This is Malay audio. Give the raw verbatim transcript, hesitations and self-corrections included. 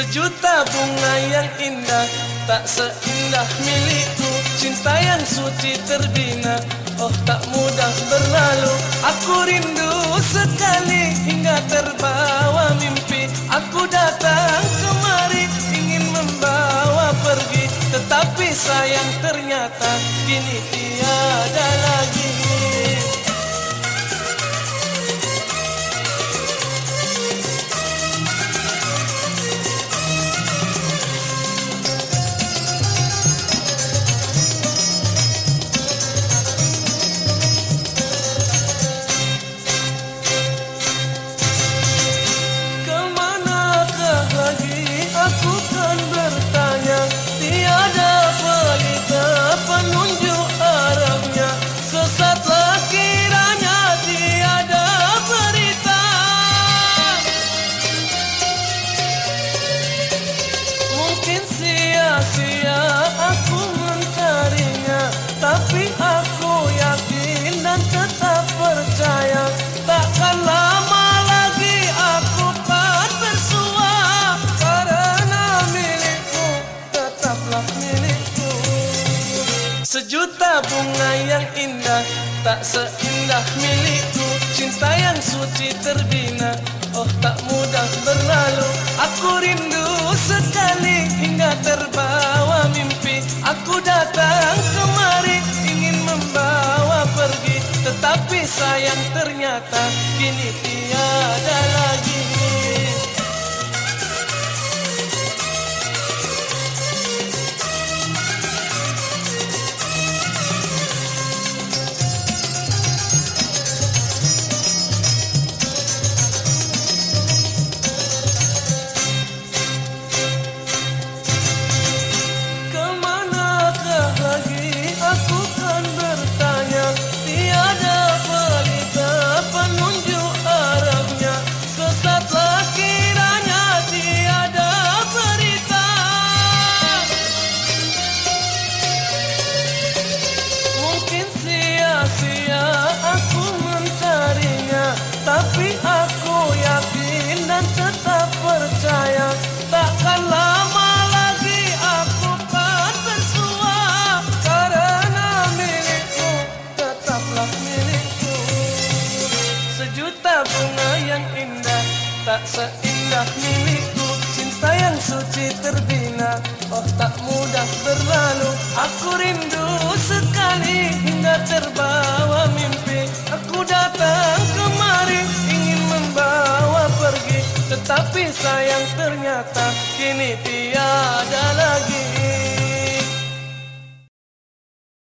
Sejuta bunga yang indah, tak seindah milikku. Cinta yang suci terbina, oh tak mudah berlalu. Aku rindu sekali hingga terbawa mimpi. Aku datang kemari ingin membawa pergi, tetapi sayang ternyata kini tiada lagi. Aku kan bertanya, tiada pelita penunjuk arahnya. Sesatlah kiranya tiada berita. Mungkin sia-sia aku mencarinya, tapi aku yakin dan tetap percaya takkan lama lagi aku kan bersua. Sejuta bunga yang indah, tak seindah milikku. Cinta yang suci terbina, oh tak mudah berlalu. Aku rindu sekali hingga terbawa mimpi. Aku datang kemari ingin membawa pergi, tetapi sayang ternyata kini tiada lagi. Aku kan bertanya, tiada pelita penunjuk arahnya. Sesatlah kiranya tiada berita. Mungkin sia-sia aku mencarinya, tapi aku yakin dan tetap percaya takkan lama lagi aku kan bersua. Sejuta bunga yang indah, tak seindah milikku. Cinta yang suci terbina, oh tak mudah berlalu. Aku rindu sekali hingga terbawa mimpi. Aku datang kemari ingin membawa pergi, tetapi sayang ternyata kini tiada lagi.